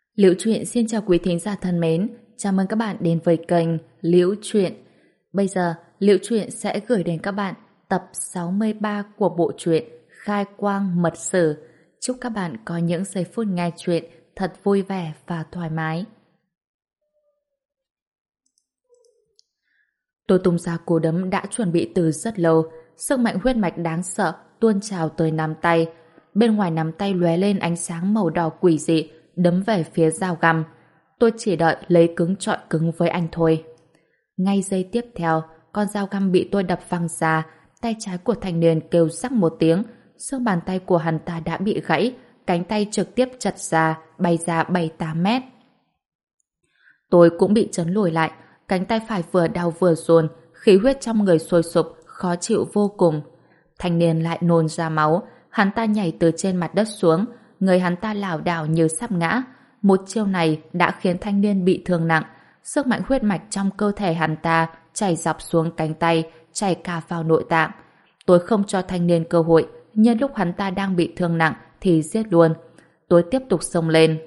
Liễu Chuyện xin chào quý thính giả thân mến, chào mừng các bạn đến với kênh Liễu Chuyện. Bây giờ, Liễu Chuyện sẽ gửi đến các bạn tập 63 của bộ truyện Khai Quang Mật Sử. Chúc các bạn có những giây phút nghe chuyện thật vui vẻ và thoải mái. Tôi tung ra cú đấm đã chuẩn bị từ rất lâu, sức mạnh huyết mạch đáng sợ tuôn trào tới nắm tay. Bên ngoài nắm tay lóe lên ánh sáng màu đỏ quỷ dị, đấm về phía dao găm. Tôi chỉ đợi lấy cứng chọi cứng với anh thôi. Ngay giây tiếp theo, con dao găm bị tôi đập văng ra, tay trái của thanh niên kêu rắc một tiếng, xương bàn tay của hắn ta đã bị gãy, cánh tay trực tiếp chật ra, bay ra 7-8 mét. Tôi cũng bị chấn lùi lại, cánh tay phải vừa đau vừa run, khí huyết trong người sôi sục, khó chịu vô cùng. Thanh niên lại nôn ra máu, hắn ta nhảy từ trên mặt đất xuống, người hắn ta lảo đảo như sắp ngã. Một chiêu này đã khiến thanh niên bị thương nặng, sức mạnh huyết mạch trong cơ thể hắn ta chảy dọc xuống cánh tay, chảy cả vào nội tạng. Tôi không cho thanh niên cơ hội, nhân lúc hắn ta đang bị thương nặng thì giết luôn. Tôi tiếp tục xông lên.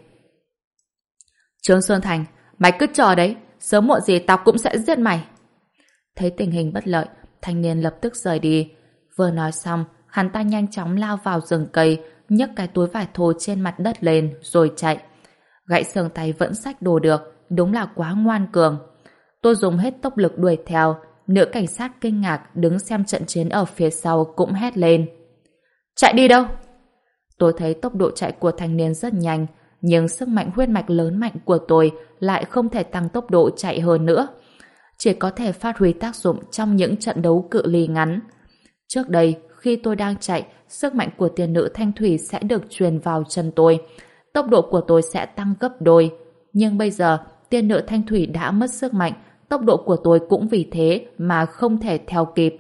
Trương Sơn Thành, mày cứ chờ đấy, sớm muộn gì tao cũng sẽ giết mày. Thấy tình hình bất lợi, thanh niên lập tức rời đi. Vừa nói xong, hắn ta nhanh chóng lao vào rừng cây, nhấc cái túi vải thô trên mặt đất lên rồi chạy. Gãy xương tay vẫn xách đồ được, đúng là quá ngoan cường. Tôi dùng hết tốc lực đuổi theo, nữ cảnh sát kinh ngạc đứng xem trận chiến ở phía sau cũng hét lên. Chạy đi đâu? Tôi thấy tốc độ chạy của thanh niên rất nhanh, nhưng sức mạnh huyết mạch lớn mạnh của tôi lại không thể tăng tốc độ chạy hơn nữa. Chỉ có thể phát huy tác dụng trong những trận đấu cự ly ngắn. Trước đây, khi tôi đang chạy, sức mạnh của tiên nữ thanh thủy sẽ được truyền vào chân tôi. Tốc độ của tôi sẽ tăng gấp đôi. Nhưng bây giờ, tiên nữ thanh thủy đã mất sức mạnh, tốc độ của tôi cũng vì thế mà không thể theo kịp.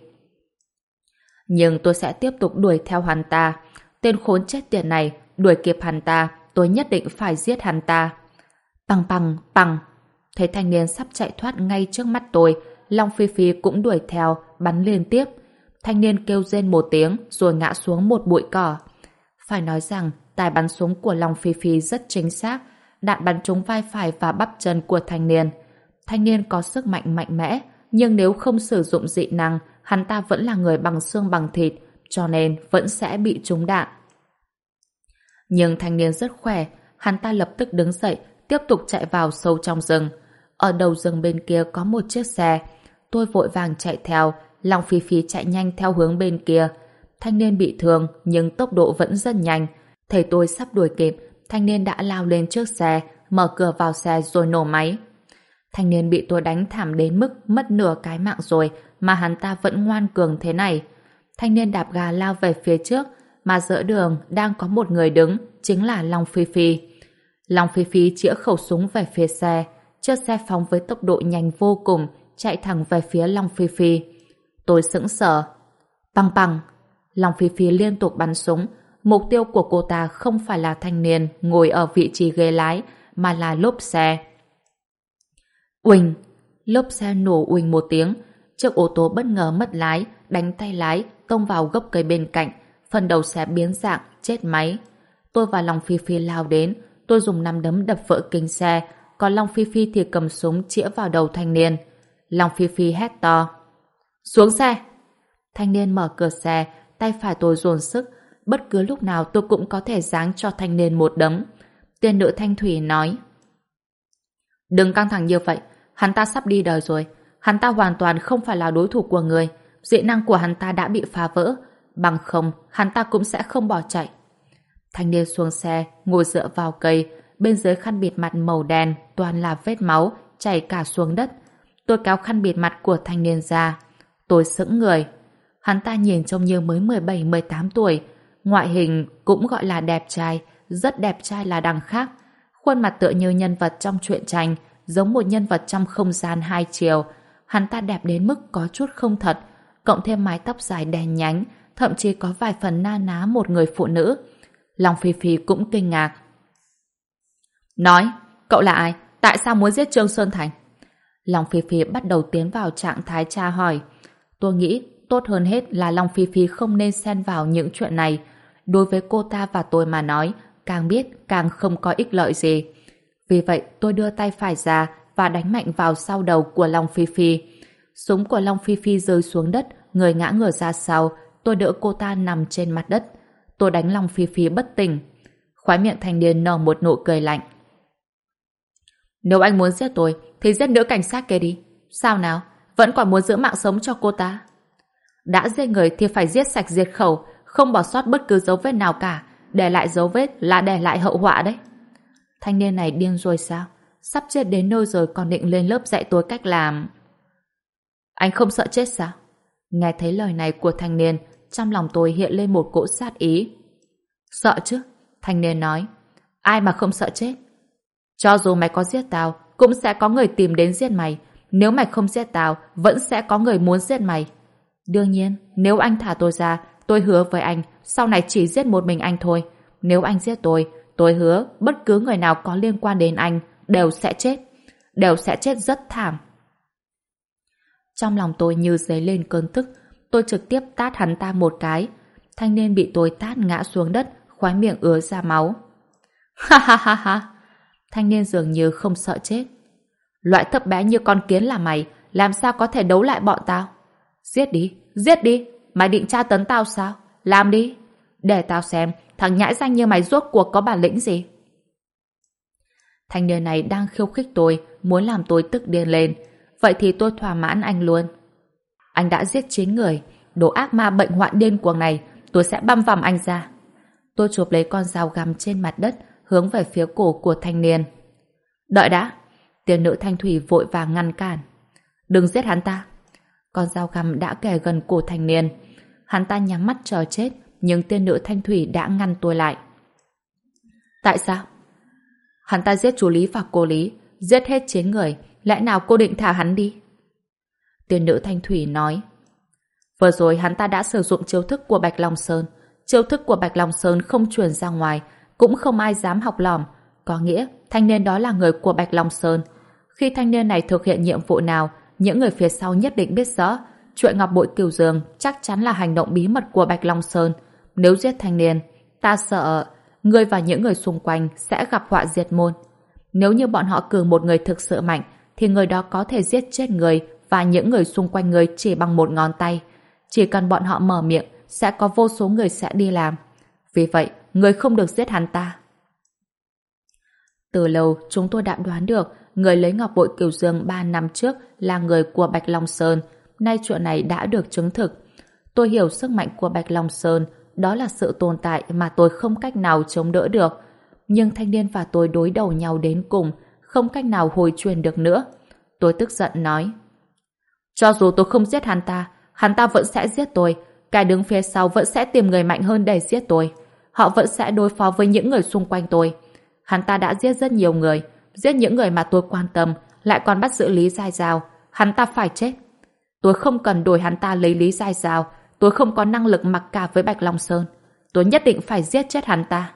Nhưng tôi sẽ tiếp tục đuổi theo hắn ta. Tên khốn chết tiệt này, đuổi kịp hắn ta, tôi nhất định phải giết hắn ta. Bằng bằng, bằng. Thấy thanh niên sắp chạy thoát ngay trước mắt tôi, Long Phi Phi cũng đuổi theo, bắn liên tiếp. Thanh niên kêu rên một tiếng rồi ngã xuống một bụi cỏ. Phải nói rằng tài bắn súng của Long Phi Phi rất chính xác, đạn bắn trúng vai phải và bắp chân của thanh niên. Thanh niên có sức mạnh mạnh mẽ, nhưng nếu không sử dụng dị năng, hắn ta vẫn là người bằng xương bằng thịt, cho nên vẫn sẽ bị trúng đạn. Nhưng thanh niên rất khỏe, hắn ta lập tức đứng dậy, tiếp tục chạy vào sâu trong rừng. Ở đầu rừng bên kia có một chiếc xe. Tôi vội vàng chạy theo, Long Phi Phi chạy nhanh theo hướng bên kia. Thanh niên bị thương, nhưng tốc độ vẫn rất nhanh. Thấy tôi sắp đuổi kịp, thanh niên đã lao lên trước xe, mở cửa vào xe rồi nổ máy. Thanh niên bị tôi đánh thảm đến mức mất nửa cái mạng rồi, mà hắn ta vẫn ngoan cường thế này. Thanh niên đạp ga lao về phía trước, mà giữa đường đang có một người đứng, chính là Long Phi Phi. Long Phi Phi chĩa khẩu súng về phía xe, chiếc xe phóng với tốc độ nhanh vô cùng, chạy thẳng về phía Long Phi Phi. Tôi sững sờ. Bằng bằng. Long Phi Phi liên tục bắn súng. Mục tiêu của cô ta không phải là thanh niên ngồi ở vị trí ghế lái, mà là lốp xe. Uỳnh. Lốp xe nổ uỳnh một tiếng. Chiếc ô tô bất ngờ mất lái, đánh tay lái, tông vào gốc cây bên cạnh. Phần đầu xe biến dạng, chết máy. Tôi và Long Phi Phi lao đến. Tôi dùng nắm đấm đập vỡ kính xe, còn Long Phi Phi thì cầm súng chĩa vào đầu thanh niên. Long Phi Phi hét to. Xuống xe! Thanh niên mở cửa xe, tay phải tôi dồn sức. Bất cứ lúc nào tôi cũng có thể giáng cho thanh niên một đấm. Tiên nữ Thanh Thủy nói. Đừng căng thẳng như vậy, hắn ta sắp đi đời rồi. Hắn ta hoàn toàn không phải là đối thủ của người. Dị năng của hắn ta đã bị phá vỡ. Bằng không, hắn ta cũng sẽ không bỏ chạy. Thanh niên xuống xe, ngồi dựa vào cây. Bên dưới khăn bịt mặt màu đen toàn là vết máu, chảy cả xuống đất. Tôi kéo khăn bịt mặt của thanh niên ra. Tôi sững người. Hắn ta nhìn trông như mới 17-18 tuổi. Ngoại hình cũng gọi là đẹp trai, rất đẹp trai là đằng khác. Khuôn mặt tựa như nhân vật trong truyện tranh, giống một nhân vật trong không gian hai chiều. Hắn ta đẹp đến mức có chút không thật, cộng thêm mái tóc dài đen nhánh, thậm chí có vài phần na ná một người phụ nữ. Long Phi Phi cũng kinh ngạc. Nói, cậu là ai? Tại sao muốn giết Trương Sơn Thành? Long Phi Phi bắt đầu tiến vào trạng thái tra hỏi. Tôi nghĩ tốt hơn hết là Long Phi Phi không nên xen vào những chuyện này. Đối với cô ta và tôi mà nói, càng biết càng không có ích lợi gì. Vì vậy tôi đưa tay phải ra và đánh mạnh vào sau đầu của Long Phi Phi. Súng của Long Phi Phi rơi xuống đất, người ngã ngửa ra sau, tôi đỡ cô ta nằm trên mặt đất. Tôi đánh Long Phi Phi bất tỉnh. Khóe miệng thanh niên nở một nụ cười lạnh. Nếu anh muốn giết tôi, thì giết nữ cảnh sát kia đi. Sao nào? Vẫn còn muốn giữ mạng sống cho cô ta? Đã giết người thì phải giết sạch diệt khẩu, không bỏ sót bất cứ dấu vết nào cả. Để lại dấu vết là để lại hậu họa đấy. Thanh niên này điên rồi sao? Sắp chết đến nơi rồi còn định lên lớp dạy tôi cách làm. Anh không sợ chết sao? Nghe thấy lời này của thanh niên, trong lòng tôi hiện lên một cỗ sát ý. Sợ chứ? Thanh niên nói. Ai mà không sợ chết? Cho dù mày có giết tao, cũng sẽ có người tìm đến giết mày. Nếu mày không giết tao, vẫn sẽ có người muốn giết mày. Đương nhiên, nếu anh thả tôi ra, tôi hứa với anh, sau này chỉ giết một mình anh thôi. Nếu anh giết tôi hứa bất cứ người nào có liên quan đến anh đều sẽ chết. Đều sẽ chết rất thảm. Trong lòng tôi như dấy lên cơn tức, tôi trực tiếp tát hắn ta một cái. Thanh niên bị tôi tát ngã xuống đất, khóe miệng ứa ra máu. Ha ha ha ha! Thanh niên dường như không sợ chết. Loại thấp bé như con kiến là mày, làm sao có thể đấu lại bọn tao? Giết đi! Mày định tra tấn tao sao? Làm đi! Để tao xem thằng nhãi danh như mày rốt cuộc có bản lĩnh gì. Thanh niên này đang khiêu khích tôi, muốn làm tôi tức điên lên. Vậy thì tôi thỏa mãn anh luôn. Anh đã giết 9 người, đồ ác ma bệnh hoạn điên cuồng này, tôi sẽ băm vằm anh ra. Tôi chụp lấy con dao găm trên mặt đất, hướng về phía cổ của thanh niên. Đợi đã! Tiền nữ Thanh Thủy vội vàng ngăn cản. Đừng giết hắn ta! Con dao găm đã kề gần cổ thanh niên. Hắn ta nhắm mắt chờ chết, nhưng tiên nữ Thanh Thủy đã ngăn tôi lại. Tại sao? Hắn ta giết chú Lý và cô Lý, giết hết 9 người, lẽ nào cô định thả hắn đi? Tiên nữ Thanh Thủy nói. Vừa rồi hắn ta đã sử dụng chiêu thức của Bạch Long Sơn. Chiêu thức của Bạch Long Sơn không truyền ra ngoài, cũng không ai dám học lỏm. Có nghĩa thanh niên đó là người của Bạch Long Sơn. Khi thanh niên này thực hiện nhiệm vụ nào, những người phía sau nhất định biết rõ chuyện Ngọc Bội Kiều Dương chắc chắn là hành động bí mật của Bạch Long Sơn. Nếu giết thanh niên, ta sợ ngươi và những người xung quanh sẽ gặp họa diệt môn. Nếu như bọn họ cử một người thực sự mạnh, thì người đó có thể giết chết người và những người xung quanh người chỉ bằng một ngón tay. Chỉ cần bọn họ mở miệng, sẽ có vô số người sẽ đi làm. Vì vậy, người không được giết hắn ta. Từ lâu, chúng tôi đã đoán được người lấy Ngọc Bội Kiều Dương 3 năm trước là người của Bạch Long Sơn. Nay chuyện này đã được chứng thực. Tôi hiểu sức mạnh của Bạch Long Sơn, đó là sự tồn tại mà tôi không cách nào chống đỡ được. Nhưng thanh niên và tôi đối đầu nhau đến cùng, không cách nào hồi truyền được nữa. Tôi tức giận nói. Cho dù tôi không giết hắn ta vẫn sẽ giết tôi. Kẻ đứng phía sau vẫn sẽ tìm người mạnh hơn để giết tôi. Họ vẫn sẽ đối phó với những người xung quanh tôi. Hắn ta đã giết rất nhiều người, giết những người mà tôi quan tâm, lại còn bắt giữ Lý Giai Giao. Hắn ta phải chết. Tôi không cần đổi hắn ta lấy Lý Giai Giao. Tôi không có năng lực mặc cả với Bạch Long Sơn. Tôi nhất định phải giết chết hắn ta.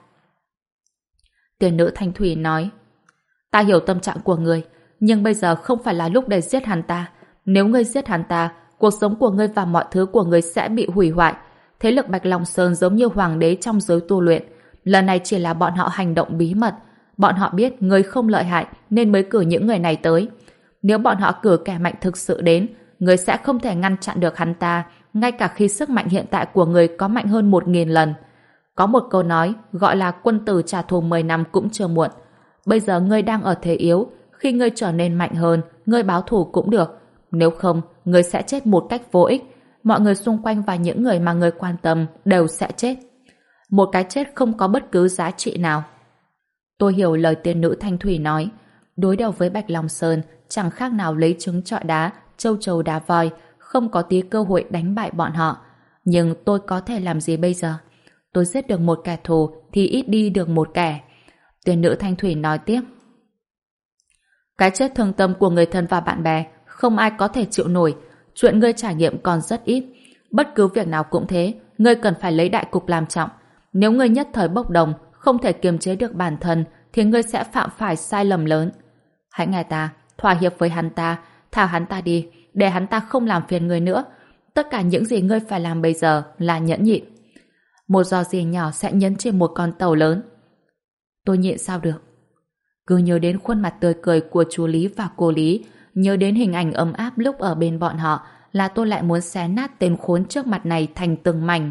Tiền nữ Thanh Thủy nói. Ta hiểu tâm trạng của người, nhưng bây giờ không phải là lúc để giết hắn ta. Nếu ngươi giết hắn ta, cuộc sống của ngươi và mọi thứ của ngươi sẽ bị hủy hoại. Thế lực Bạch Long Sơn giống như hoàng đế trong giới tu luyện. Lần này chỉ là bọn họ hành động bí mật. Bọn họ biết ngươi không lợi hại nên mới cử những người này tới. Nếu bọn họ cử kẻ mạnh thực sự đến, ngươi sẽ không thể ngăn chặn được hắn ta, ngay cả khi sức mạnh hiện tại của ngươi có mạnh hơn 1000 lần. Có một câu nói gọi là quân tử trả thù 10 năm cũng chưa muộn. Bây giờ ngươi đang ở thế yếu, khi ngươi trở nên mạnh hơn, ngươi báo thù cũng được. Nếu không, ngươi sẽ chết một cách vô ích. Mọi người xung quanh và những người mà ngươi quan tâm đều sẽ chết. Một cái chết không có bất cứ giá trị nào. Tôi hiểu lời tiên nữ Thanh Thủy nói. Đối đầu với Bạch Long Sơn chẳng khác nào lấy trứng trọi đá, châu chấu đá voi, không có tí cơ hội đánh bại bọn họ. Nhưng tôi có thể làm gì bây giờ? Tôi giết được một kẻ thù thì ít đi được một kẻ. Tiên nữ Thanh Thủy nói tiếp. Cái chết thương tâm của người thân và bạn bè không ai có thể chịu nổi. Chuyện ngươi trải nghiệm còn rất ít. Bất cứ việc nào cũng thế, ngươi cần phải lấy đại cục làm trọng. Nếu ngươi nhất thời bốc đồng, không thể kiềm chế được bản thân, thì ngươi sẽ phạm phải sai lầm lớn. Hãy nghe ta, thỏa hiệp với hắn ta, thả hắn ta đi, để hắn ta không làm phiền ngươi nữa. Tất cả những gì ngươi phải làm bây giờ là nhẫn nhịn. Một giò gì nhỏ sẽ nhấn trên một con tàu lớn. Tôi nhịn sao được? Cứ nhớ đến khuôn mặt tươi cười của chú Lý và cô Lý, nhớ đến hình ảnh ấm áp lúc ở bên bọn họ, là tôi lại muốn xé nát tên khốn trước mặt này thành từng mảnh.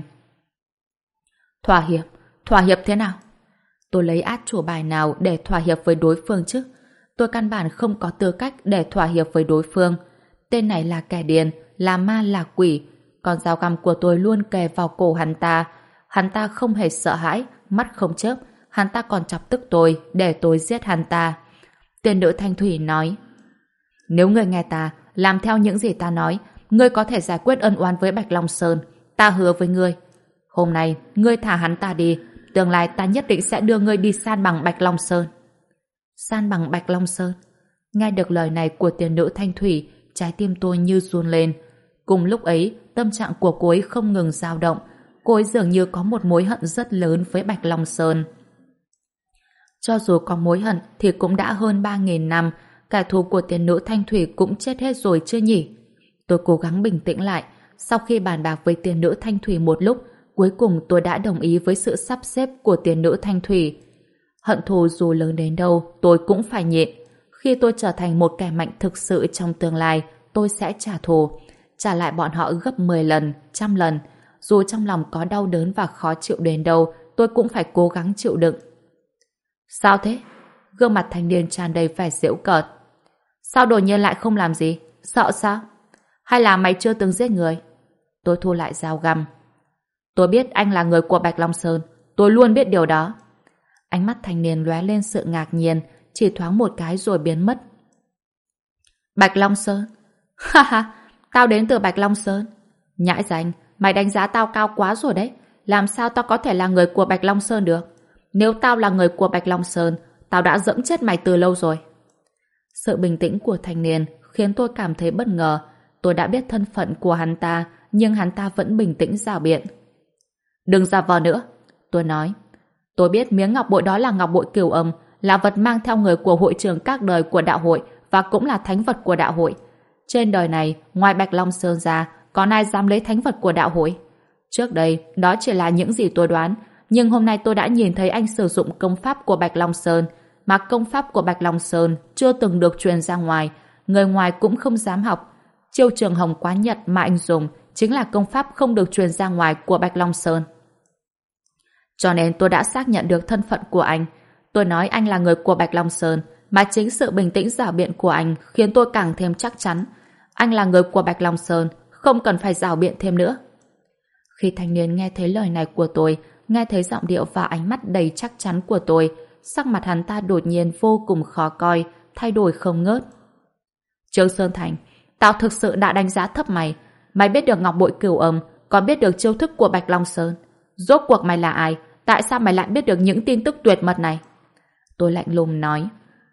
Thỏa hiệp thế nào? Tôi lấy át chủ bài nào để thỏa hiệp với đối phương chứ? Tôi căn bản không có tư cách để thỏa hiệp với đối phương. Tên này là kẻ điên, là ma là quỷ. Còn dao găm của tôi luôn kề vào cổ hắn ta. Hắn ta không hề sợ hãi, mắt không chớp. Hắn ta còn chọc tức tôi để tôi giết hắn ta. Tiên nữ Thanh Thủy nói: nếu ngươi nghe ta, làm theo những gì ta nói, ngươi có thể giải quyết ân oán với Bạch Long Sơn. Ta hứa với ngươi, hôm nay ngươi thả hắn ta đi, tương lai ta nhất định sẽ đưa ngươi đi san bằng Bạch Long Sơn. San bằng Bạch Long Sơn? Nghe được lời này của tiên nữ Thanh Thủy, trái tim tôi như run lên. Cùng lúc ấy, tâm trạng của cô ấy không ngừng dao động. Cô ấy dường như có một mối hận rất lớn với Bạch Long Sơn. Cho dù có mối hận thì cũng đã hơn 3.000 năm, kẻ thù của tiên nữ Thanh Thủy cũng chết hết rồi chưa nhỉ? Tôi cố gắng bình tĩnh lại. Sau khi bàn bạc với tiên nữ Thanh Thủy một lúc, cuối cùng tôi đã đồng ý với sự sắp xếp của tiên nữ Thanh Thủy. Hận thù dù lớn đến đâu, tôi cũng phải nhịn. Khi tôi trở thành một kẻ mạnh thực sự trong tương lai, tôi sẽ trả thù. Trả lại bọn họ gấp 10 lần, 100 lần. Dù trong lòng có đau đớn và khó chịu đến đâu, tôi cũng phải cố gắng chịu đựng. Sao thế? Gương mặt thanh niên tràn đầy vẻ giễu cợt. Sao đột nhiên lại không làm gì? Sợ sao? Hay là mày chưa từng giết người? Tôi thu lại dao găm. Tôi biết anh là người của Bạch Long Sơn. Tôi luôn biết điều đó. Ánh mắt thanh niên lóe lên sự ngạc nhiên, chỉ thoáng một cái rồi biến mất. Bạch Long Sơn? Ha ha, tao đến từ Bạch Long Sơn. Nhãi ránh, mày đánh giá tao cao quá rồi đấy. Làm sao tao có thể là người của Bạch Long Sơn được? Nếu tao là người của Bạch Long Sơn, tao đã dẫm chết mày từ lâu rồi. Sự bình tĩnh của thanh niên khiến tôi cảm thấy bất ngờ. Tôi đã biết thân phận của hắn ta, nhưng hắn ta vẫn bình tĩnh rảo biện. Đừng giả vờ nữa, tôi nói. Tôi biết miếng ngọc bội đó là ngọc bội cửu âm, là vật mang theo người của hội trưởng các đời của đạo hội và cũng là thánh vật của đạo hội. Trên đời này, ngoài Bạch Long Sơn ra, còn ai dám lấy thánh vật của đạo hội? Trước đây, đó chỉ là những gì tôi đoán, nhưng hôm nay tôi đã nhìn thấy anh sử dụng công pháp của Bạch Long Sơn, mà công pháp của Bạch Long Sơn chưa từng được truyền ra ngoài, người ngoài cũng không dám học. Chiêu Trường Hồng Quá Nhật mà anh dùng chính là công pháp không được truyền ra ngoài của Bạch Long Sơn. Cho nên tôi đã xác nhận được thân phận của anh. Tôi nói anh là người của Bạch Long Sơn, mà chính sự bình tĩnh rảo biện của anh khiến tôi càng thêm chắc chắn. Anh là người của Bạch Long Sơn, không cần phải rảo biện thêm nữa. Khi thanh niên nghe thấy lời này của tôi, nghe thấy giọng điệu và ánh mắt đầy chắc chắn của tôi, sắc mặt hắn ta đột nhiên vô cùng khó coi, thay đổi không ngớt. Trương Sơn Thành, tao thực sự đã đánh giá thấp mày. Mày biết được ngọc bội cửu âm, còn biết được chiêu thức của Bạch Long Sơn. Rốt cuộc mày là ai? Tại sao mày lại biết được những tin tức tuyệt mật này? Tôi lạnh lùng nói.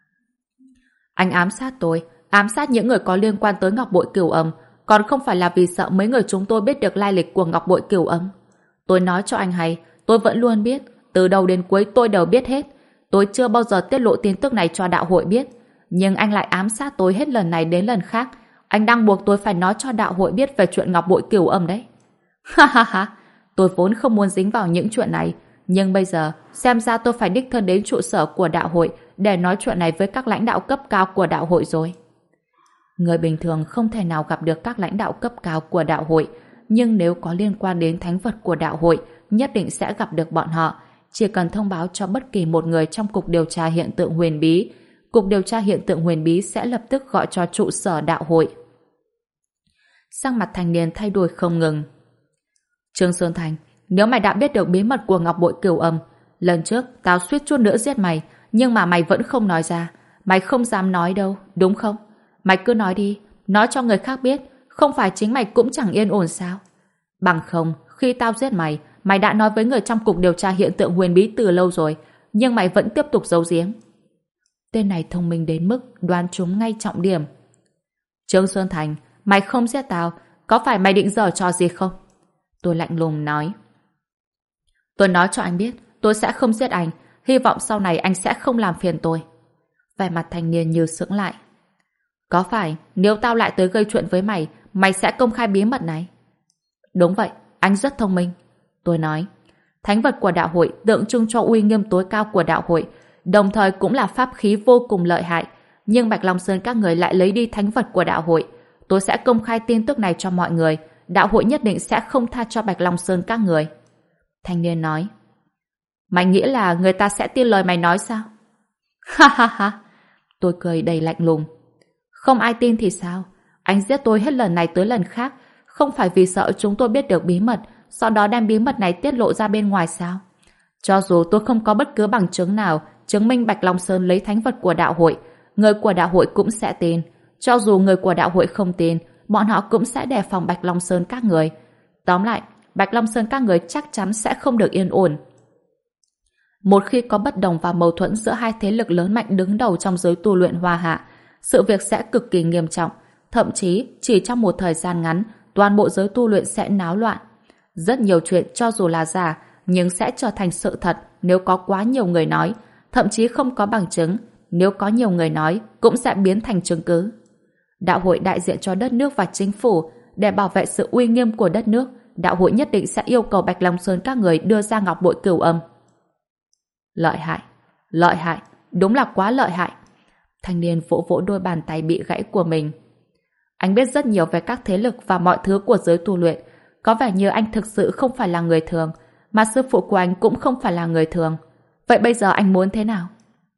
Anh ám sát tôi, ám sát những người có liên quan tới ngọc bội cửu âm, còn không phải là vì sợ mấy người chúng tôi biết được lai lịch của ngọc bội cửu âm. Tôi nói cho anh hay, tôi vẫn luôn biết, từ đầu đến cuối tôi đều biết hết. Tôi chưa bao giờ tiết lộ tin tức này cho đạo hội biết, nhưng anh lại ám sát tôi hết lần này đến lần khác. Anh đang buộc tôi phải nói cho đạo hội biết về chuyện ngọc bội cửu âm đấy. Ha ha ha, tôi vốn không muốn dính vào những chuyện này, nhưng bây giờ xem ra tôi phải đích thân đến trụ sở của đạo hội để nói chuyện này với các lãnh đạo cấp cao của đạo hội rồi. Người bình thường không thể nào gặp được các lãnh đạo cấp cao của đạo hội, nhưng nếu có liên quan đến thánh vật của đạo hội, nhất định sẽ gặp được bọn họ. Chỉ cần thông báo cho bất kỳ một người trong Cục Điều tra Hiện tượng Huyền Bí, Cục Điều tra Hiện tượng Huyền Bí sẽ lập tức gọi cho trụ sở đạo hội. Sắc mặt thanh niên thay đổi không ngừng. Trương Sơn Thành, nếu mày đã biết được bí mật của ngọc bội cửu âm, lần trước tao suýt chút nữa giết mày, nhưng mà mày vẫn không nói ra. Mày không dám nói đâu, đúng không? Mày cứ nói đi, nói cho người khác biết, không phải chính mày cũng chẳng yên ổn sao? Bằng không, khi tao giết mày, mày đã nói với người trong Cục Điều tra Hiện tượng Huyền Bí từ lâu rồi, nhưng mày vẫn tiếp tục giấu giếm. Tên này thông minh đến mức đoán trúng ngay trọng điểm. Trương Xuân Thành, mày không giết tao, có phải mày định giở trò gì không? Tôi lạnh lùng nói. Tôi nói cho anh biết, tôi sẽ không giết anh, hy vọng sau này anh sẽ không làm phiền tôi. Vẻ mặt thanh niên như sững lại. Có phải nếu tao lại tới gây chuyện với mày, mày sẽ công khai bí mật này? Đúng vậy, anh rất thông minh. Tôi nói, thánh vật của đạo hội tượng trưng cho uy nghiêm tối cao của đạo hội. đồng thời cũng là pháp khí vô cùng lợi hại. Nhưng Bạch Long Sơn các người lại lấy đi thánh vật của đạo hội. Tôi sẽ công khai tin tức này cho mọi người. Đạo hội nhất định sẽ không tha cho Bạch Long Sơn các người. Thanh niên nói. Mày nghĩ là người ta sẽ tin lời mày nói sao? Ha ha ha. Tôi cười đầy lạnh lùng. Không ai tin thì sao? Anh giết tôi hết lần này tới lần khác, không phải vì sợ chúng tôi biết được bí mật, sau đó đem bí mật này tiết lộ ra bên ngoài sao? Cho dù tôi không có bất cứ bằng chứng nào chứng minh Bạch Long Sơn lấy thánh vật của đạo hội, người của đạo hội cũng sẽ tin. Cho dù người của đạo hội không tin, bọn họ cũng sẽ đề phòng Bạch Long Sơn các người. Tóm lại, Bạch Long Sơn các người chắc chắn sẽ không được yên ổn. Một khi có bất đồng và mâu thuẫn giữa hai thế lực lớn mạnh đứng đầu trong giới tu luyện Hoa Hạ, sự việc sẽ cực kỳ nghiêm trọng. Thậm chí, chỉ trong một thời gian ngắn, toàn bộ giới tu luyện sẽ náo loạn. Rất nhiều chuyện cho dù là giả, nhưng sẽ trở thành sự thật nếu có quá nhiều người nói, thậm chí không có bằng chứng. Nếu có nhiều người nói, cũng sẽ biến thành chứng cứ. Đạo hội đại diện cho đất nước và chính phủ, để bảo vệ sự uy nghiêm của đất nước, đạo hội nhất định sẽ yêu cầu Bạch Long Sơn các người đưa ra ngọc bội cửu âm. Lợi hại, đúng là quá lợi hại. Thanh niên vỗ vỗ đôi bàn tay bị gãy của mình. Anh biết rất nhiều về các thế lực và mọi thứ của giới tu luyện. Có vẻ như anh thực sự không phải là người thường, mà sư phụ của anh cũng không phải là người thường. Vậy bây giờ anh muốn thế nào?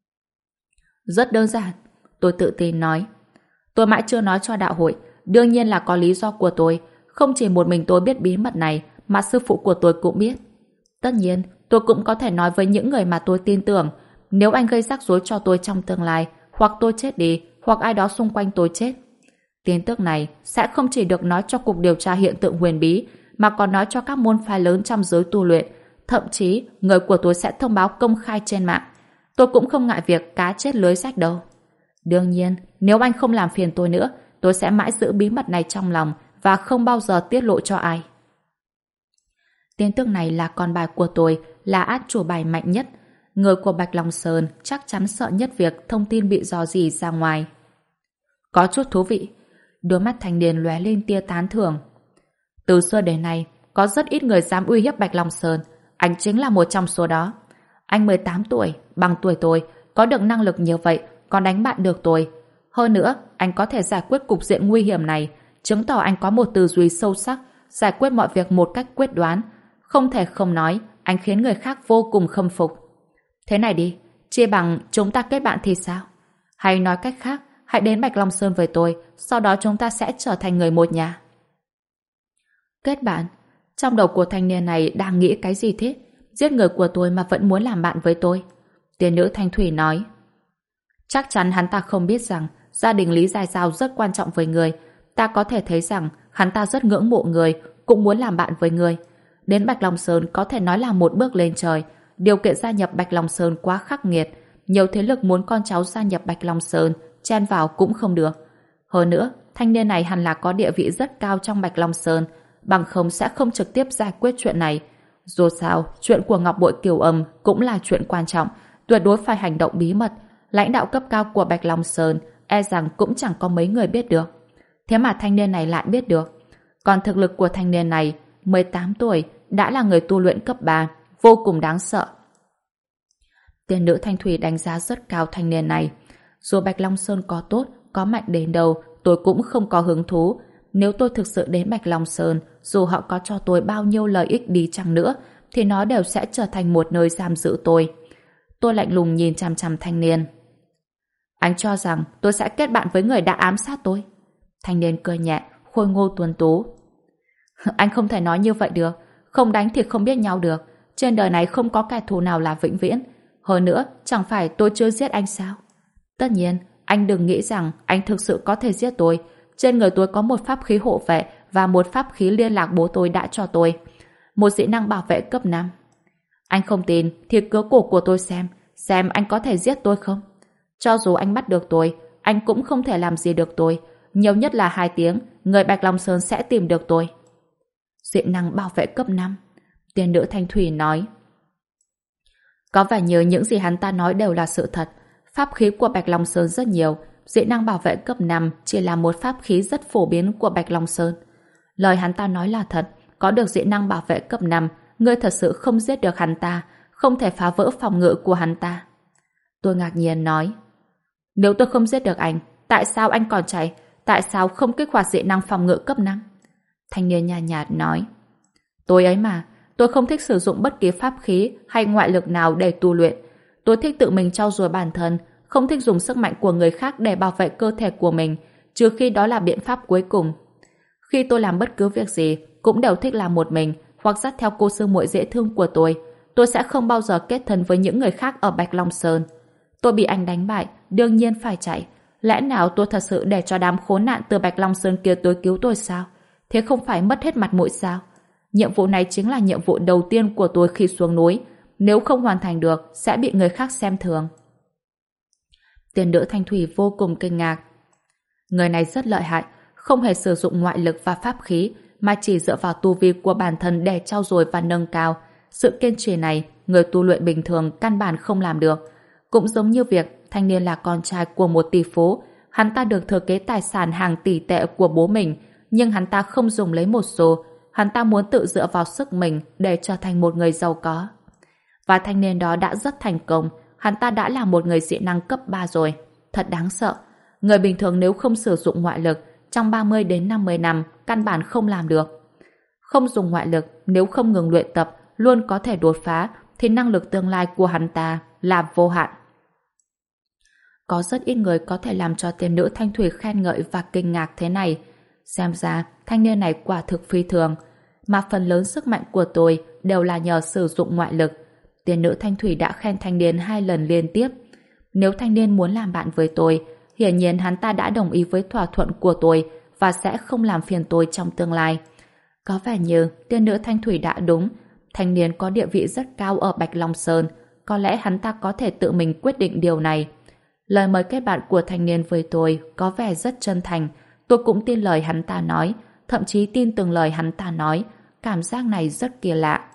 Rất đơn giản, tôi tự tin nói. Tôi mãi chưa nói cho đạo hội, đương nhiên là có lý do của tôi. Không chỉ một mình tôi biết bí mật này, mà sư phụ của tôi cũng biết. Tất nhiên, tôi cũng có thể nói với những người mà tôi tin tưởng. Nếu anh gây rắc rối cho tôi trong tương lai, hoặc tôi chết đi, hoặc ai đó xung quanh tôi chết, tin tức này sẽ không chỉ được nói cho Cục Điều tra Hiện tượng Huyền Bí, mà còn nói cho các môn phái lớn trong giới tu luyện. Thậm chí, người của tôi sẽ thông báo công khai trên mạng. Tôi cũng không ngại việc cá chết lưới rách đâu. Đương nhiên, nếu anh không làm phiền tôi nữa, tôi sẽ mãi giữ bí mật này trong lòng và không bao giờ tiết lộ cho ai. Tin tức này là con bài của tôi, là át chủ bài mạnh nhất. Người của Bạch Long Sơn chắc chắn sợ nhất việc thông tin bị rò rỉ ra ngoài. Có chút thú vị. Đôi mắt thanh niên lóe lên tia tán thưởng. Từ xưa đến nay, có rất ít người dám uy hiếp Bạch Long Sơn. Anh chính là một trong số đó. Anh 18 tuổi, bằng tuổi tôi, có được năng lực như vậy, còn đánh bại được tôi. Hơn nữa, anh có thể giải quyết cục diện nguy hiểm này, chứng tỏ anh có một tư duy sâu sắc, giải quyết mọi việc một cách quyết đoán. Không thể không nói, anh khiến người khác vô cùng khâm phục. Thế này đi, chia bằng chúng ta kết bạn thì sao? Hay nói cách khác, hãy đến Bạch Long Sơn với tôi, sau đó chúng ta sẽ trở thành người một nhà. Kết bạn? Trong đầu của thanh niên này đang nghĩ cái gì thế? Giết người của tôi mà vẫn muốn làm bạn với tôi. Tiên nữ Thanh Thủy nói. Chắc chắn hắn ta không biết rằng gia đình Lý Giai Giao rất quan trọng với người. Ta có thể thấy rằng hắn ta rất ngưỡng mộ người, cũng muốn làm bạn với người. Đến Bạch Long Sơn có thể nói là một bước lên trời. Điều kiện gia nhập Bạch Long Sơn quá khắc nghiệt. Nhiều thế lực muốn con cháu gia nhập Bạch Long Sơn, chen vào cũng không được. Hơn nữa, thanh niên này hẳn là có địa vị rất cao trong Bạch Long Sơn, bằng không sẽ không trực tiếp giải quyết chuyện này. Dù sao, chuyện của ngọc bội cửu âm cũng là chuyện quan trọng, tuyệt đối phải hành động bí mật. Lãnh đạo cấp cao của Bạch Long Sơn e rằng cũng chẳng có mấy người biết được. Thế mà thanh niên này lại biết được. Còn thực lực của thanh niên này, 18 tuổi, đã là người tu luyện cấp 3, vô cùng đáng sợ. Tiên nữ Thanh Thủy đánh giá rất cao thanh niên này. Dù Bạch Long Sơn có tốt, có mạnh đến đâu, tôi cũng không có hứng thú. Nếu tôi thực sự đến Bạch Long Sơn, dù họ có cho tôi bao nhiêu lợi ích đi chăng nữa, thì nó đều sẽ trở thành một nơi giam giữ tôi. Tôi lạnh lùng nhìn chằm chằm thanh niên. Anh cho rằng tôi sẽ kết bạn với người đã ám sát tôi? Thanh niên cười nhẹ, khôi ngô tuấn tú. Anh không thể nói như vậy được. Không đánh thì không biết nhau được. Trên đời này không có kẻ thù nào là vĩnh viễn. Hơn nữa, chẳng phải tôi chưa giết anh sao? Tất nhiên, anh đừng nghĩ rằng anh thực sự có thể giết tôi. Trên người tôi có một pháp khí hộ vệ và một pháp khí liên lạc bố tôi đã cho tôi. Một dị năng bảo vệ cấp 5. Anh không tin thì cứa cổ của tôi xem anh có thể giết tôi không? Cho dù anh bắt được tôi, anh cũng không thể làm gì được tôi. Nhiều nhất là 2 tiếng, người Bạch Long Sơn sẽ tìm được tôi. Dị năng bảo vệ cấp 5. Tiên nữ Thanh Thủy nói. Có vẻ như những gì hắn ta nói đều là sự thật. Pháp khí của Bạch Long Sơn rất nhiều. Dị năng bảo vệ cấp 5 chỉ là một pháp khí rất phổ biến của Bạch Long Sơn. Lời hắn ta nói là thật. Có được dị năng bảo vệ cấp 5, ngươi thật sự không giết được hắn ta, không thể phá vỡ phòng ngự của hắn ta. Tôi ngạc nhiên nói. Nếu tôi không giết được anh, tại sao anh còn chạy? Tại sao không kích hoạt dị năng phòng ngự cấp 5? Thanh niên nhàn nhạt nói. Tôi ấy mà, tôi không thích sử dụng bất kỳ pháp khí hay ngoại lực nào để tu luyện. Tôi thích tự mình trau dồi bản thân, không thích dùng sức mạnh của người khác để bảo vệ cơ thể của mình, trừ khi đó là biện pháp cuối cùng. Khi tôi làm bất cứ việc gì, cũng đều thích làm một mình, hoặc dắt theo cô sư muội dễ thương của tôi. Tôi sẽ không bao giờ kết thân với những người khác ở Bạch Long Sơn. Tôi bị anh đánh bại, đương nhiên phải chạy. Lẽ nào tôi thật sự để cho đám khốn nạn từ Bạch Long Sơn kia tới cứu tôi sao? Thế không phải mất hết mặt mũi sao? Nhiệm vụ này chính là nhiệm vụ đầu tiên của tôi khi xuống núi. Nếu không hoàn thành được, sẽ bị người khác xem thường. Tiền nữ Thanh Thủy vô cùng kinh ngạc. Người này rất lợi hại, không hề sử dụng ngoại lực và pháp khí, mà chỉ dựa vào tu vi của bản thân để trau dồi và nâng cao. Sự kiên trì này, người tu luyện bình thường căn bản không làm được. Cũng giống như việc thanh niên là con trai của một tỷ phú, hắn ta được thừa kế tài sản hàng tỷ tệ của bố mình, nhưng hắn ta không dùng lấy một xu. Hắn ta muốn tự dựa vào sức mình để trở thành một người giàu có. Và thanh niên đó đã rất thành công, hắn ta đã là một người dị năng cấp 3 rồi. Thật đáng sợ. Người bình thường nếu không sử dụng ngoại lực, trong 30 đến 50 năm, căn bản không làm được. Không dùng ngoại lực, nếu không ngừng luyện tập, luôn có thể đột phá, thì năng lực tương lai của hắn ta là vô hạn. Có rất ít người có thể làm cho tiên nữ Thanh Thủy khen ngợi và kinh ngạc thế này. Xem ra, thanh niên này quả thực phi thường. Mà phần lớn sức mạnh của tôi đều là nhờ sử dụng ngoại lực. Tiên nữ Thanh Thủy đã khen thanh niên 2 lần liên tiếp. Nếu thanh niên muốn làm bạn với tôi, hiển nhiên hắn ta đã đồng ý với thỏa thuận của tôi và sẽ không làm phiền tôi trong tương lai. Có vẻ như tiên nữ Thanh Thủy đã đúng. Thanh niên có địa vị rất cao ở Bạch Long Sơn. Có lẽ hắn ta có thể tự mình quyết định điều này. Lời mời kết bạn của thanh niên với tôi có vẻ rất chân thành. Tôi cũng tin lời hắn ta nói, thậm chí tin từng lời hắn ta nói. Cảm giác này rất kỳ lạ.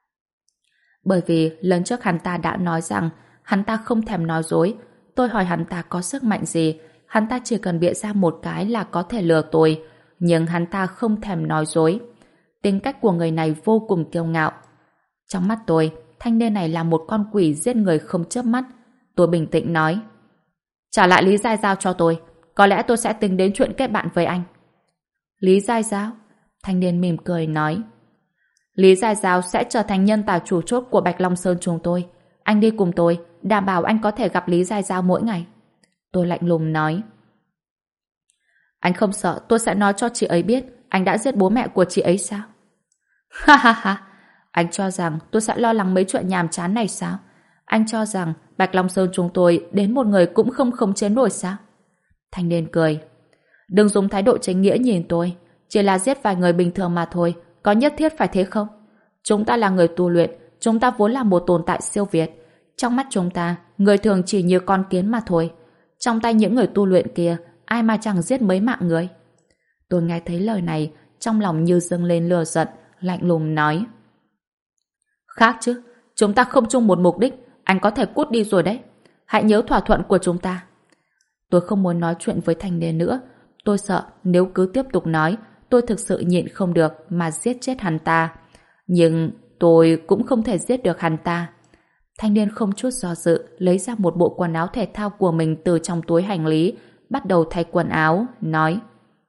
Bởi vì lần trước hắn ta đã nói rằng hắn ta không thèm nói dối. Tôi hỏi hắn ta có sức mạnh gì, hắn ta chỉ cần bịa ra một cái là có thể lừa tôi. Nhưng hắn ta không thèm nói dối. Tính cách của người này vô cùng kiêu ngạo. Trong mắt tôi, thanh niên này là một con quỷ giết người không chớp mắt. Tôi bình tĩnh nói: trả lại Lý Giai Giao cho tôi, có lẽ tôi sẽ tính đến chuyện kết bạn với anh. Lý Giai Giao? Thanh niên mỉm cười nói: Lý Giai Giao sẽ trở thành nhân tài chủ chốt của Bạch Long Sơn chúng tôi. Anh đi cùng tôi, đảm bảo anh có thể gặp Lý Giai Giao mỗi ngày. Tôi lạnh lùng nói: anh không sợ tôi sẽ nói cho chị ấy biết anh đã giết bố mẹ của chị ấy sao? Ha ha ha, anh cho rằng tôi sẽ lo lắng mấy chuyện nhàm chán này sao? Anh cho rằng Bạch Long Sơn chúng tôi đến một người cũng không khống chế nổi sao? Thanh niên cười: đừng dùng thái độ chính nghĩa nhìn tôi, chỉ là giết vài người bình thường mà thôi, có nhất thiết phải thế không? Chúng ta là người tu luyện, chúng ta vốn là một tồn tại siêu việt. Trong mắt chúng ta, người thường chỉ như con kiến mà thôi. Trong tay những người tu luyện kia, ai mà chẳng giết mấy mạng người. Tôi nghe thấy lời này, trong lòng như dâng lên lửa giận, lạnh lùng nói: khác chứ, chúng ta không chung một mục đích, anh có thể cút đi rồi đấy. Hãy nhớ thỏa thuận của chúng ta. Tôi không muốn nói chuyện với thanh niên nữa. Tôi sợ nếu cứ tiếp tục nói, tôi thực sự nhịn không được mà giết chết hắn ta. Nhưng tôi cũng không thể giết được hắn ta. Thanh niên không chút do dự lấy ra một bộ quần áo thể thao của mình từ trong túi hành lý, bắt đầu thay quần áo, nói: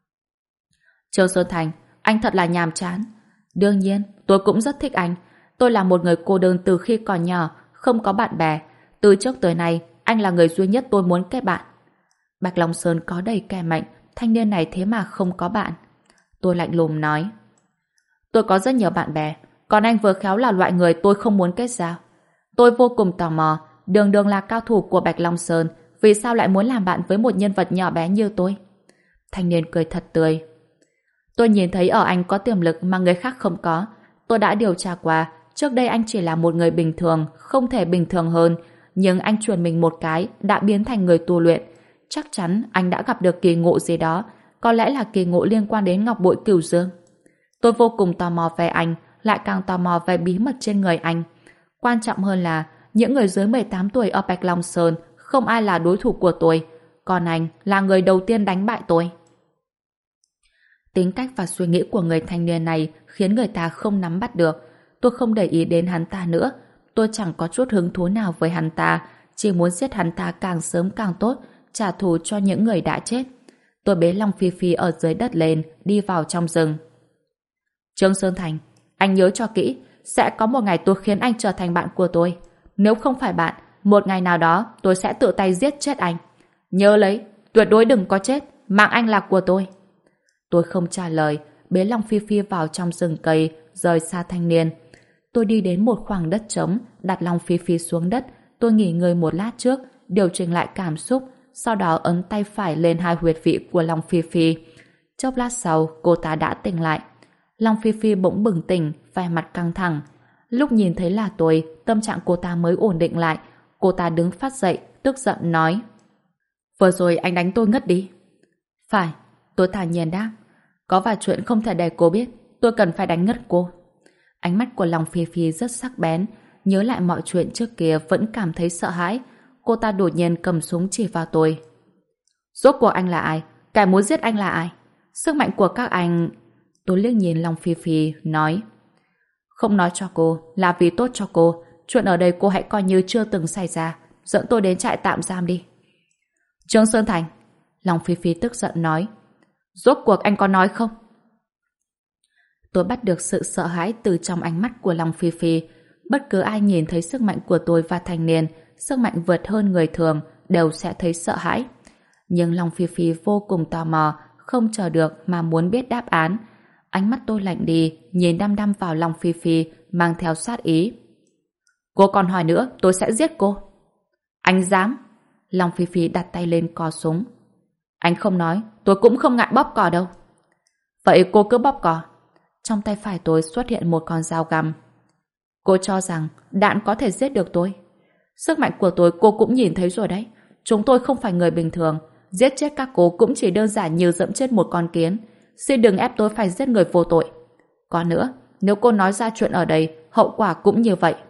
Châu Sơn Thành, anh thật là nhàm chán. Đương nhiên, tôi cũng rất thích anh. Tôi là một người cô đơn từ khi còn nhỏ, không có bạn bè. Từ trước tới nay, anh là người duy nhất tôi muốn kết bạn. Bạch Long Sơn có đầy kẻ mạnh, thanh niên này thế mà không có bạn. Tôi lạnh lùng nói: tôi có rất nhiều bạn bè, còn anh vừa khéo là loại người tôi không muốn kết giao. Tôi vô cùng tò mò, đường đường là cao thủ của Bạch Long Sơn, vì sao lại muốn làm bạn với một nhân vật nhỏ bé như tôi? Thanh niên cười thật tươi: tôi nhìn thấy ở anh có tiềm lực mà người khác không có. Tôi đã điều tra qua, trước đây anh chỉ là một người bình thường, không thể bình thường hơn, nhưng anh chuyển mình một cái đã biến thành người tu luyện. Chắc chắn anh đã gặp được kỳ ngộ gì đó, có lẽ là kỳ ngộ liên quan đến ngọc bội cửu dương. Tôi vô cùng tò mò về anh, lại càng tò mò về bí mật trên người anh. Quan trọng hơn là những người dưới 18 tuổi ở Bạch Long Sơn không ai là đối thủ của tôi, còn anh là người đầu tiên đánh bại tôi. Tính cách và suy nghĩ của người thanh niên này khiến người ta không nắm bắt được. Tôi không để ý đến hắn ta nữa. Tôi chẳng có chút hứng thú nào với hắn ta, chỉ muốn giết hắn ta càng sớm càng tốt, trả thù cho những người đã chết. Tôi bế Long Phi Phi ở dưới đất lên, đi vào trong rừng. Trương Sơn Thành, anh nhớ cho kỹ, sẽ có một ngày tôi khiến anh trở thành bạn của tôi. Nếu không phải bạn, một ngày nào đó tôi sẽ tự tay giết chết anh. Nhớ lấy, tuyệt đối đừng có chết, mạng anh là của tôi. Tôi không trả lời, bế Long Phi Phi vào trong rừng cây, rời xa thanh niên. Tôi đi đến một khoảng đất trống, đặt Long Phi Phi xuống đất. Tôi nghỉ ngơi một lát trước, điều chỉnh lại cảm xúc, sau đó ấn tay phải lên hai huyệt vị của Long Phi Phi. Chốc lát sau, cô ta đã tỉnh lại. Long Phi Phi bỗng bừng tỉnh, vẻ mặt căng thẳng. Lúc nhìn thấy là tôi, tâm trạng cô ta mới ổn định lại. Cô ta đứng phát dậy, tức giận nói: vừa rồi anh đánh tôi ngất đi. Phải, tôi thản nhiên đáp. Có vài chuyện không thể để cô biết, tôi cần phải đánh ngất cô. Ánh mắt của Long Phi Phi rất sắc bén, nhớ lại mọi chuyện trước kia vẫn cảm thấy sợ hãi. Cô ta đột nhiên cầm súng chỉ vào tôi. Rốt cuộc anh là ai? Kẻ muốn giết anh là ai? Sức mạnh của các anh... Tôi liếc nhìn Long Phi Phi, nói: không nói cho cô, là vì tốt cho cô. Chuyện ở đây cô hãy coi như chưa từng xảy ra. Dẫn tôi đến trại tạm giam đi. Trương Sơn Thành, Long Phi Phi tức giận nói: rốt cuộc anh có nói không? Tôi bắt được sự sợ hãi từ trong ánh mắt của Long Phi Phi. Bất cứ ai nhìn thấy sức mạnh của tôi và thanh niên, sức mạnh vượt hơn người thường, đều sẽ thấy sợ hãi. Nhưng Long Phi Phi vô cùng tò mò, không chờ được mà muốn biết đáp án. Ánh mắt tôi lạnh đi, nhìn đăm đăm vào Long Phi Phi, mang theo sát ý. Cô còn hỏi nữa, tôi sẽ giết cô. Anh dám? Long Phi Phi đặt tay lên cò súng. Anh không nói, tôi cũng không ngại bóp cò đâu. Vậy cô cứ bóp cò. Trong tay phải tôi xuất hiện một con dao găm. Cô cho rằng đạn có thể giết được tôi? Sức mạnh của tôi cô cũng nhìn thấy rồi đấy. Chúng tôi không phải người bình thường. Giết chết các cô cũng chỉ đơn giản như dẫm chết một con kiến. Xin đừng ép tôi phải giết người vô tội. Còn nữa, nếu cô nói ra chuyện ở đây, hậu quả cũng như vậy.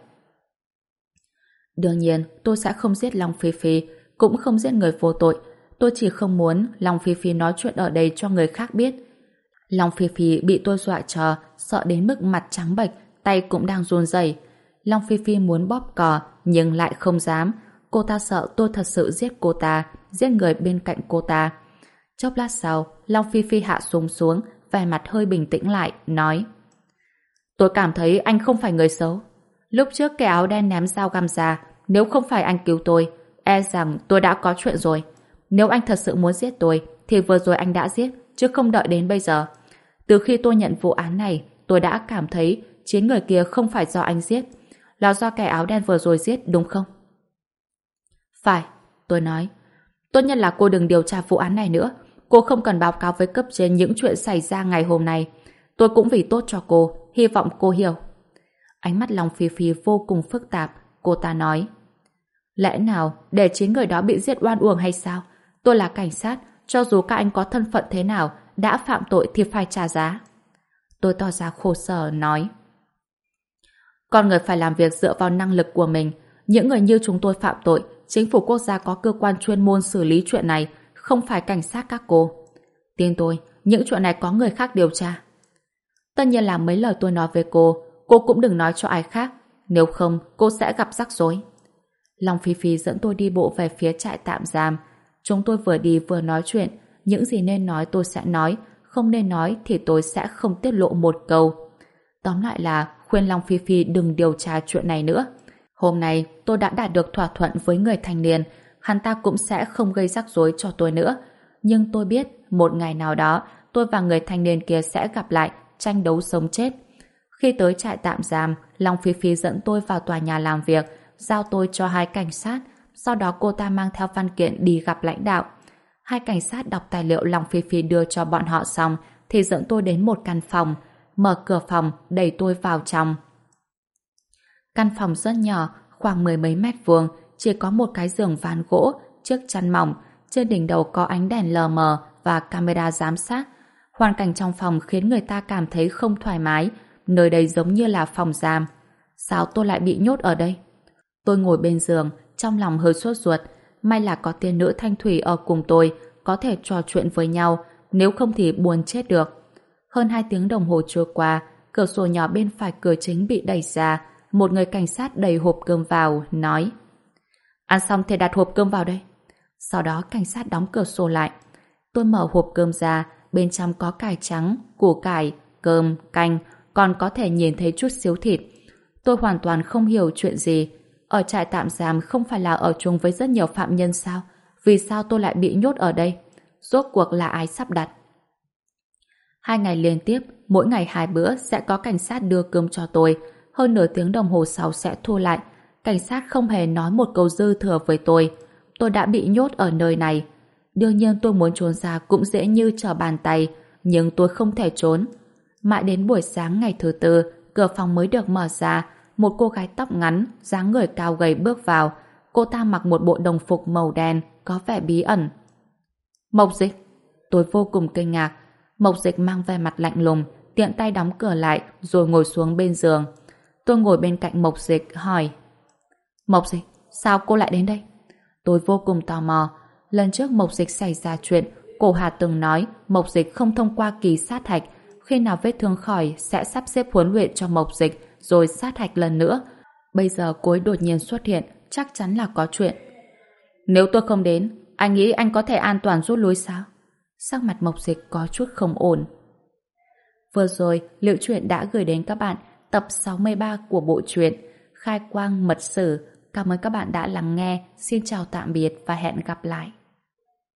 Đương nhiên, tôi sẽ không giết Long Phi Phi, cũng không giết người vô tội. Tôi chỉ không muốn Long Phi Phi nói chuyện ở đây cho người khác biết. Long Phi Phi bị tôi dọa cho, sợ đến mức mặt trắng bệch, tay cũng đang run rẩy. Long Phi Phi muốn bóp cò, nhưng lại không dám. Cô ta sợ tôi thật sự giết cô ta, giết người bên cạnh cô ta. Chốc lát sau, Long Phi Phi hạ súng xuống, vẻ mặt hơi bình tĩnh lại, nói: tôi cảm thấy anh không phải người xấu. Lúc trước kẻ áo đen ném dao găm ra, nếu không phải anh cứu tôi, e rằng tôi đã có chuyện rồi. Nếu anh thật sự muốn giết tôi, thì vừa rồi anh đã giết, chứ không đợi đến bây giờ. Từ khi tôi nhận vụ án này, tôi đã cảm thấy 9 người kia không phải do anh giết, là do kẻ áo đen vừa rồi giết, đúng không? Phải, tôi nói. Tốt nhất là cô đừng điều tra vụ án này nữa. Cô không cần báo cáo với cấp trên những chuyện xảy ra ngày hôm nay. Tôi cũng vì tốt cho cô, hy vọng cô hiểu. Ánh mắt Long Phi Phi vô cùng phức tạp. Cô ta nói: lẽ nào để 9 người đó bị giết oan uổng hay sao? Tôi là cảnh sát, cho dù các anh có thân phận thế nào, đã phạm tội thì phải trả giá. Tôi tỏ ra khổ sở nói: con người phải làm việc dựa vào năng lực của mình. Những người như chúng tôi phạm tội, chính phủ quốc gia có cơ quan chuyên môn xử lý chuyện này, không phải cảnh sát các cô. Tin tôi, những chuyện này có người khác điều tra. Tất nhiên là mấy lời tôi nói với cô cũng đừng nói cho ai khác, nếu không cô sẽ gặp rắc rối. Long Phi Phi dẫn tôi đi bộ về phía trại tạm giam. Chúng tôi vừa đi vừa nói chuyện, những gì nên nói tôi sẽ nói, không nên nói thì tôi sẽ không tiết lộ một câu. Tóm lại là khuyên Long Phi Phi đừng điều tra chuyện này nữa. Hôm nay tôi đã đạt được thỏa thuận với người thanh niên, hắn ta cũng sẽ không gây rắc rối cho tôi nữa. Nhưng tôi biết một ngày nào đó tôi và người thanh niên kia sẽ gặp lại, tranh đấu sống chết. Khi tới trại tạm giam, Long Phi Phi dẫn tôi vào tòa nhà làm việc, giao tôi cho 2 cảnh sát. Sau đó cô ta mang theo văn kiện đi gặp lãnh đạo. 2 cảnh sát đọc tài liệu Long Phi Phi đưa cho bọn họ xong thì dẫn tôi đến một căn phòng. Mở cửa phòng, đẩy tôi vào trong. Căn phòng rất nhỏ, khoảng 10 mấy mét vuông, chỉ có một cái giường ván gỗ, chiếc chăn mỏng, trên đỉnh đầu có ánh đèn lờ mờ và camera giám sát. Hoàn cảnh trong phòng khiến người ta cảm thấy không thoải mái, nơi đây giống như là phòng giam. Sao tôi lại bị nhốt ở đây? Tôi ngồi bên giường, trong lòng hơi sốt ruột. May là có tiên nữ Thanh Thủy ở cùng tôi, có thể trò chuyện với nhau, nếu không thì buồn chết được. Hơn 2 tiếng đồng hồ trôi qua, cửa sổ nhỏ bên phải cửa chính bị đẩy ra, một người cảnh sát đầy hộp cơm vào, nói: Ăn xong thì đặt hộp cơm vào đây. Sau đó cảnh sát đóng cửa sổ lại. Tôi mở hộp cơm ra, bên trong có cải trắng, củ cải, cơm, canh, còn có thể nhìn thấy chút xíu thịt. Tôi hoàn toàn không hiểu chuyện gì. Ở trại tạm giam không phải là ở chung với rất nhiều phạm nhân sao? Vì sao tôi lại bị nhốt ở đây? Rốt cuộc là ai sắp đặt? 2 ngày liên tiếp, mỗi ngày 2 bữa sẽ có cảnh sát đưa cơm cho tôi. Hơn nửa tiếng đồng hồ sau sẽ thu lại. Cảnh sát không hề nói một câu dư thừa với tôi. Tôi đã bị nhốt ở nơi này. Đương nhiên tôi muốn trốn ra cũng dễ như trở bàn tay, nhưng tôi không thể trốn. Mãi đến buổi sáng ngày thứ tư, cửa phòng mới được mở ra, một cô gái tóc ngắn, dáng người cao gầy bước vào. Cô ta mặc một bộ đồng phục màu đen, có vẻ bí ẩn. Mộc Dịch. Tôi vô cùng kinh ngạc. Mộc Dịch mang vẻ mặt lạnh lùng, tiện tay đóng cửa lại rồi ngồi xuống bên giường. Tôi ngồi bên cạnh Mộc Dịch hỏi: Mộc Dịch, sao cô lại đến đây? Tôi vô cùng tò mò. Lần trước Mộc Dịch xảy ra chuyện, cô Hà từng nói Mộc Dịch không thông qua kỳ sát hạch. Khi nào vết thương khỏi sẽ sắp xếp huấn luyện cho Mộc Dịch rồi sát hạch lần nữa. Bây giờ cô ấy đột nhiên xuất hiện, chắc chắn là có chuyện. Nếu tôi không đến, anh nghĩ anh có thể an toàn rút lui sao? Sắc mặt Mộc Dịch có chút không ổn. Vừa rồi, Liệu Truyện đã gửi đến các bạn tập 63 của bộ truyện Khai Quang Mật Sử. Cảm ơn các bạn đã lắng nghe. Xin chào tạm biệt và hẹn gặp lại.